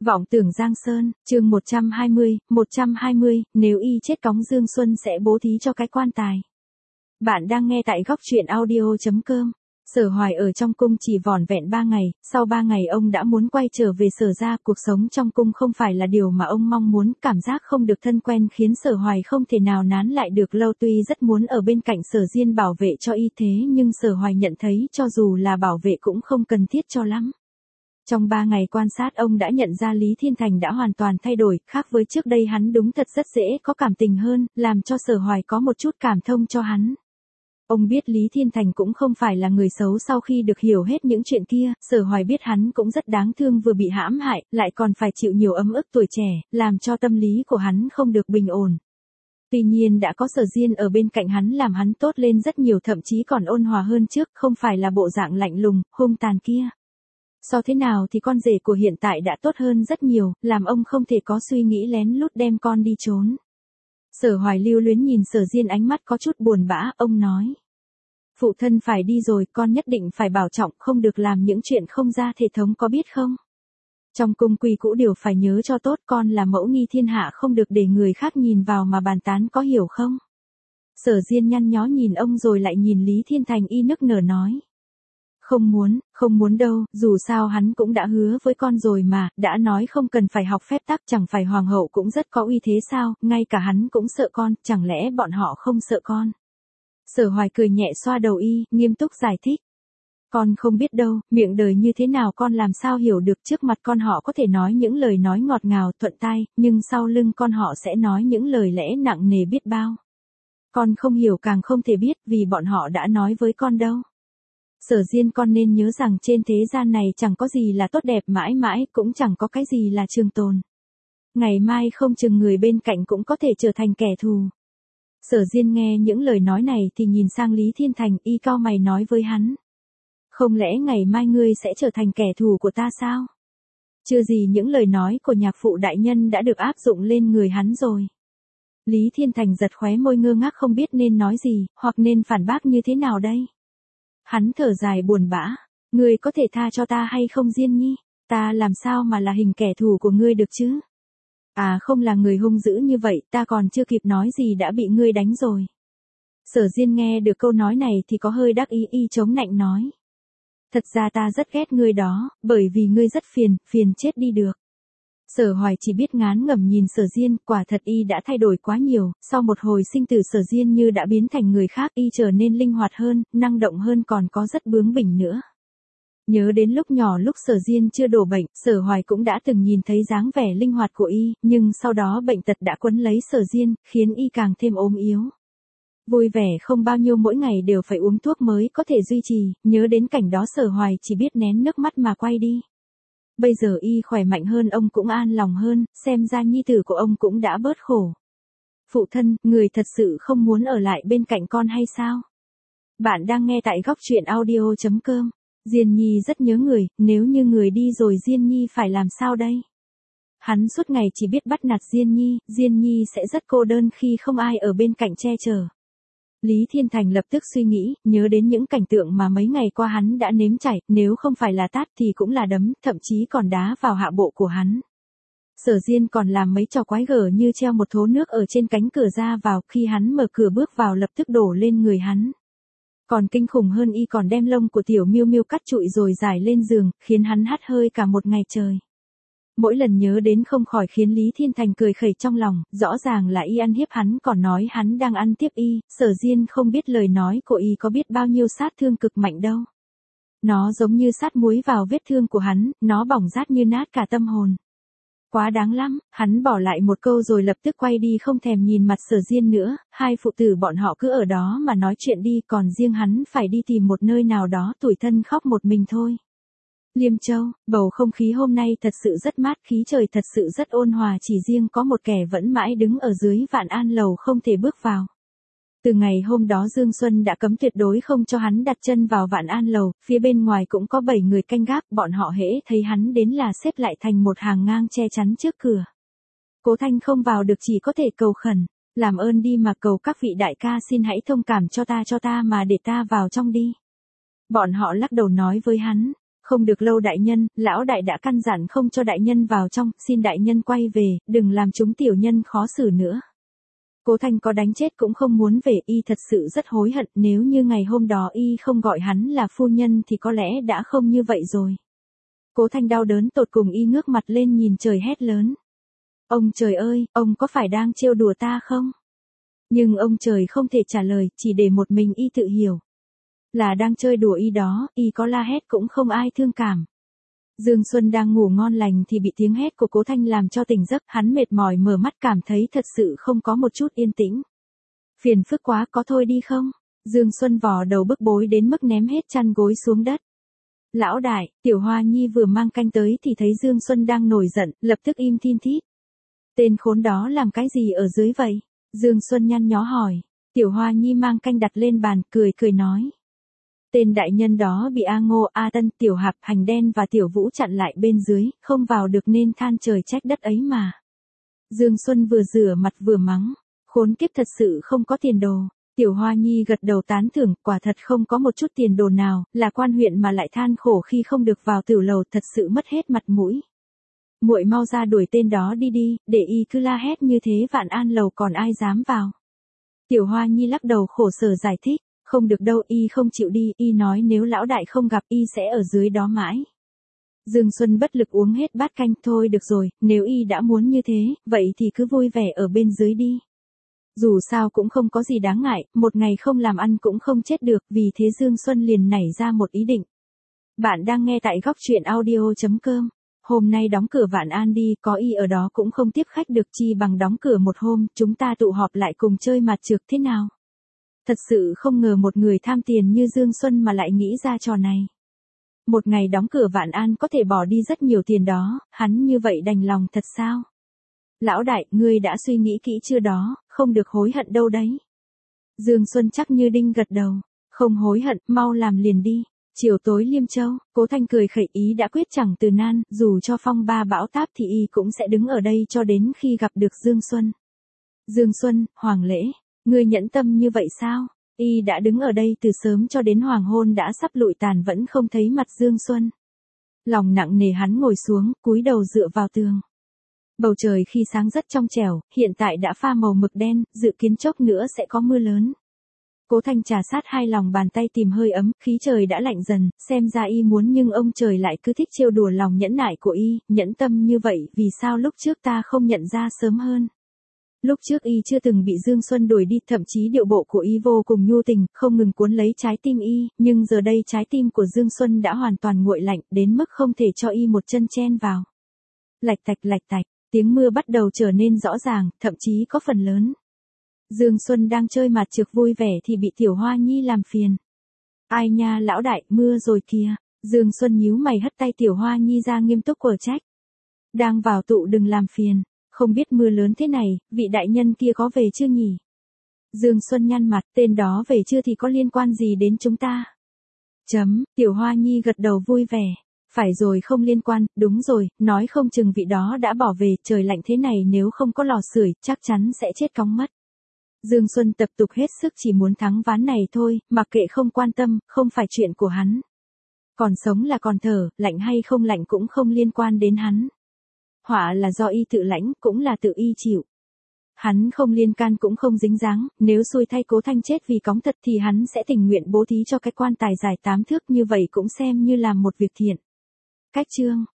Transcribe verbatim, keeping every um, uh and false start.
Vọng tưởng Giang Sơn, chương một trăm hai mươi, một trăm hai mươi, nếu y chết cóng Dương Xuân sẽ bố thí cho cái quan tài. Bạn đang nghe tại góc truyện audio chấm com. Sở Hoài ở trong cung chỉ vỏn vẹn ba ngày, sau ba ngày ông đã muốn quay trở về Sở gia. Cuộc sống trong cung không phải là điều mà ông mong muốn, cảm giác không được thân quen khiến Sở Hoài không thể nào nán lại được lâu. Tuy rất muốn ở bên cạnh Sở Diên bảo vệ cho y thế nhưng Sở Hoài nhận thấy cho dù là bảo vệ cũng không cần thiết cho lắm. Trong ba ngày quan sát ông đã nhận ra Lý Thiên Thành đã hoàn toàn thay đổi, khác với trước đây hắn đúng thật rất dễ có cảm tình hơn, làm cho Sở Hoài có một chút cảm thông cho hắn. Ông biết Lý Thiên Thành cũng không phải là người xấu. Sau khi được hiểu hết những chuyện kia, Sở Hoài biết hắn cũng rất đáng thương, vừa bị hãm hại, lại còn phải chịu nhiều ấm ức tuổi trẻ, làm cho tâm lý của hắn không được bình ổn. Tuy nhiên đã có Sở Diên ở bên cạnh hắn làm hắn tốt lên rất nhiều, thậm chí còn ôn hòa hơn trước, không phải là bộ dạng lạnh lùng, hung tàn kia. So thế nào thì con rể của hiện tại đã tốt hơn rất nhiều, làm ông không thể có suy nghĩ lén lút đem con đi trốn. Sở Hoài lưu luyến nhìn Sở Diên, ánh mắt có chút buồn bã, ông nói. Phụ thân phải đi rồi, con nhất định phải bảo trọng, không được làm những chuyện không ra thể thống, có biết không? Trong cung quy cũ đều phải nhớ cho tốt, con là mẫu nghi thiên hạ, không được để người khác nhìn vào mà bàn tán, có hiểu không? Sở Diên nhăn nhó nhìn ông rồi lại nhìn Lý Thiên Thành, y nức nở nói. Không muốn, không muốn đâu, dù sao hắn cũng đã hứa với con rồi mà, đã nói không cần phải học phép tắc, chẳng phải hoàng hậu cũng rất có uy thế sao, ngay cả hắn cũng sợ con, chẳng lẽ bọn họ không sợ con? Sở Hoài cười nhẹ xoa đầu y, nghiêm túc giải thích. Con không biết đâu, miệng đời như thế nào con làm sao hiểu được, trước mặt con họ có thể nói những lời nói ngọt ngào thuận tai, nhưng sau lưng con họ sẽ nói những lời lẽ nặng nề biết bao. Con không hiểu càng không thể biết, vì bọn họ đã nói với con đâu. Sở Diên, con nên nhớ rằng trên thế gian này chẳng có gì là tốt đẹp mãi mãi, cũng chẳng có cái gì là trường tồn. Ngày mai không chừng người bên cạnh cũng có thể trở thành kẻ thù. Sở Diên nghe những lời nói này thì nhìn sang Lý Thiên Thành, y cau mày nói với hắn. Không lẽ ngày mai ngươi sẽ trở thành kẻ thù của ta sao? Chưa gì những lời nói của nhạc phụ đại nhân đã được áp dụng lên người hắn rồi. Lý Thiên Thành giật khóe môi, ngơ ngác không biết nên nói gì, hoặc nên phản bác như thế nào đây. Hắn thở dài buồn bã, ngươi có thể tha cho ta hay không Diên nhi, ta làm sao mà là hình kẻ thù của ngươi được chứ? À không, là người hung dữ như vậy, ta còn chưa kịp nói gì đã bị ngươi đánh rồi. Sở Diên nghe được câu nói này thì có hơi đắc ý, y chống nạnh nói. Thật ra ta rất ghét ngươi đó, bởi vì ngươi rất phiền, phiền chết đi được. Sở Hoài chỉ biết ngán ngẩm nhìn Sở Diên, quả thật y đã thay đổi quá nhiều, sau một hồi sinh tử Sở Diên như đã biến thành người khác, y trở nên linh hoạt hơn, năng động hơn, còn có rất bướng bỉnh nữa. Nhớ đến lúc nhỏ lúc Sở Diên chưa đổ bệnh, Sở Hoài cũng đã từng nhìn thấy dáng vẻ linh hoạt của y, nhưng sau đó bệnh tật đã quấn lấy Sở Diên, khiến y càng thêm ốm yếu. Vui vẻ không bao nhiêu, mỗi ngày đều phải uống thuốc mới có thể duy trì, nhớ đến cảnh đó Sở Hoài chỉ biết nén nước mắt mà quay đi. Bây giờ y khỏe mạnh hơn, ông cũng an lòng hơn, xem ra nhi tử của ông cũng đã bớt khổ. Phụ thân, người thật sự không muốn ở lại bên cạnh con hay sao? Bạn đang nghe tại góc truyện audio chấm com. Diên nhi rất nhớ người, nếu như người đi rồi Diên nhi phải làm sao đây? Hắn suốt ngày chỉ biết bắt nạt Diên nhi, Diên nhi sẽ rất cô đơn khi không ai ở bên cạnh che chở. Lý Thiên Thành lập tức suy nghĩ, nhớ đến những cảnh tượng mà mấy ngày qua hắn đã nếm trải, nếu không phải là tát thì cũng là đấm, thậm chí còn đá vào hạ bộ của hắn. Sở Diên còn làm mấy trò quái gở như treo một thố nước ở trên cánh cửa ra vào, khi hắn mở cửa bước vào lập tức đổ lên người hắn. Còn kinh khủng hơn, y còn đem lông của tiểu miêu miêu cắt trụi rồi rải lên giường, khiến hắn hắt hơi cả một ngày trời. Mỗi lần nhớ đến không khỏi khiến Lý Thiên Thành cười khẩy trong lòng, rõ ràng là y ăn hiếp hắn, còn nói hắn đang ăn tiếp y. Sở Diên không biết lời nói của y có biết bao nhiêu sát thương cực mạnh đâu. Nó giống như sát muối vào vết thương của hắn, nó bỏng rát như nát cả tâm hồn. Quá đáng lắm, hắn bỏ lại một câu rồi lập tức quay đi, không thèm nhìn mặt Sở Diên nữa. Hai phụ tử bọn họ cứ ở đó mà nói chuyện đi, còn riêng hắn phải đi tìm một nơi nào đó tủi thân khóc một mình thôi. Liêm Châu, bầu không khí hôm nay thật sự rất mát, khí trời thật sự rất ôn hòa, chỉ riêng có một kẻ vẫn mãi đứng ở dưới Vạn An lầu không thể bước vào. Từ ngày hôm đó Dương Xuân đã cấm tuyệt đối không cho hắn đặt chân vào Vạn An lầu, phía bên ngoài cũng có bảy người canh gác, bọn họ hễ thấy hắn đến là xếp lại thành một hàng ngang che chắn trước cửa. Cố Thanh không vào được, chỉ có thể cầu khẩn, làm ơn đi mà cầu các vị đại ca xin hãy thông cảm cho ta cho ta mà để ta vào trong đi. Bọn họ lắc đầu nói với hắn. Không được lâu đại nhân, lão đại đã căn dặn không cho đại nhân vào trong, xin đại nhân quay về, đừng làm chúng tiểu nhân khó xử nữa. Cố Thanh có đánh chết cũng không muốn về, y thật sự rất hối hận, nếu như ngày hôm đó y không gọi hắn là phu nhân thì có lẽ đã không như vậy rồi. Cố Thanh đau đớn tột cùng, y ngước mặt lên nhìn trời hét lớn. Ông trời ơi, ông có phải đang trêu đùa ta không? Nhưng ông trời không thể trả lời, chỉ để một mình y tự hiểu. Là đang chơi đùa y đó, y có la hét cũng không ai thương cảm. Dương Xuân đang ngủ ngon lành thì bị tiếng hét của Cố Thanh làm cho tỉnh giấc, hắn mệt mỏi mở mắt cảm thấy thật sự không có một chút yên tĩnh. Phiền phức quá, có thôi đi không? Dương Xuân vò đầu bức bối đến mức ném hết chăn gối xuống đất. Lão đại, Tiểu Hoa Nhi vừa mang canh tới thì thấy Dương Xuân đang nổi giận, lập tức im thin thít. Tên khốn đó làm cái gì ở dưới vậy? Dương Xuân nhăn nhó hỏi. Tiểu Hoa Nhi mang canh đặt lên bàn, cười cười nói. Tên đại nhân đó bị A Ngô, A Tân, Tiểu Hạp, Hành Đen và Tiểu Vũ chặn lại bên dưới, không vào được nên than trời trách đất ấy mà. Dương Xuân vừa rửa mặt vừa mắng. Khốn kiếp thật sự không có tiền đồ. Tiểu Hoa Nhi gật đầu tán thưởng, quả thật không có một chút tiền đồ nào, là quan huyện mà lại than khổ khi không được vào tiểu lầu, thật sự mất hết mặt mũi. Muội mau ra đuổi tên đó đi đi, để y cứ la hét như thế Vạn An lầu còn ai dám vào. Tiểu Hoa Nhi lắc đầu khổ sở giải thích, không được đâu, y không chịu đi, y nói nếu lão đại không gặp y sẽ ở dưới đó mãi. Dương Xuân bất lực uống hết bát canh, thôi được rồi, nếu y đã muốn như thế, vậy thì cứ vui vẻ ở bên dưới đi. Dù sao cũng không có gì đáng ngại, một ngày không làm ăn cũng không chết được, vì thế Dương Xuân liền nảy ra một ý định. Bạn đang nghe tại góc truyện audio chấm com. Hôm nay đóng cửa Vạn An đi, có y ở đó cũng không tiếp khách được, chi bằng đóng cửa một hôm, chúng ta tụ họp lại cùng chơi mặt trược thế nào? Thật sự không ngờ một người tham tiền như Dương Xuân mà lại nghĩ ra trò này. Một ngày đóng cửa Vạn An có thể bỏ đi rất nhiều tiền đó, hắn như vậy đành lòng thật sao? Lão đại, ngươi đã suy nghĩ kỹ chưa đó, không được hối hận đâu đấy. Dương Xuân chắc như đinh gật đầu, không hối hận, mau làm liền đi. Chiều tối Liêm Châu, Cố Thanh cười khẩy, ý đã quyết chẳng từ nan, dù cho phong ba bão táp thì y cũng sẽ đứng ở đây cho đến khi gặp được Dương Xuân. Dương Xuân, Hoàng Lễ, ngươi nhẫn tâm như vậy sao? Y đã đứng ở đây từ sớm cho đến hoàng hôn đã sắp lụi tàn vẫn không thấy mặt Dương Xuân. Lòng nặng nề hắn ngồi xuống, cúi đầu dựa vào tường. Bầu trời khi sáng rất trong trẻo, hiện tại đã pha màu mực đen, dự kiến chốc nữa sẽ có mưa lớn. Cố Thanh trà sát hai lòng bàn tay tìm hơi ấm, khí trời đã lạnh dần, xem ra y muốn nhưng ông trời lại cứ thích trêu đùa lòng nhẫn nại của y, nhẫn tâm như vậy, vì sao lúc trước ta không nhận ra sớm hơn. Lúc trước y chưa từng bị Dương Xuân đuổi đi, thậm chí điệu bộ của y vô cùng nhu tình, không ngừng cuốn lấy trái tim y, nhưng giờ đây trái tim của Dương Xuân đã hoàn toàn nguội lạnh, đến mức không thể cho y một chân chen vào. Lạch tạch lạch tạch, tiếng mưa bắt đầu trở nên rõ ràng, thậm chí có phần lớn. Dương Xuân đang chơi mặt trược vui vẻ thì bị Tiểu Hoa Nhi làm phiền. Ai nha lão đại, mưa rồi kìa. Dương Xuân nhíu mày hất tay Tiểu Hoa Nhi ra nghiêm túc quở trách. Đang vào tụ đừng làm phiền, không biết mưa lớn thế này, vị đại nhân kia có về chưa nhỉ? Dương Xuân nhăn mặt, tên đó về chưa thì có liên quan gì đến chúng ta? Chấm, Tiểu Hoa Nhi gật đầu vui vẻ. Phải rồi, không liên quan, đúng rồi, nói không chừng vị đó đã bỏ về, trời lạnh thế này nếu không có lò sưởi, chắc chắn sẽ chết cóng mất. Dương Xuân tập tục hết sức chỉ muốn thắng ván này thôi, mặc kệ không quan tâm, không phải chuyện của hắn. Còn sống là còn thở, lạnh hay không lạnh cũng không liên quan đến hắn. Họa là do y tự lãnh, cũng là tự y chịu. Hắn không liên can cũng không dính dáng, nếu xui thay Cố Thanh chết vì cóng thật thì hắn sẽ tình nguyện bố thí cho cái quan tài dài tám thước, như vậy cũng xem như làm một việc thiện. Cách chương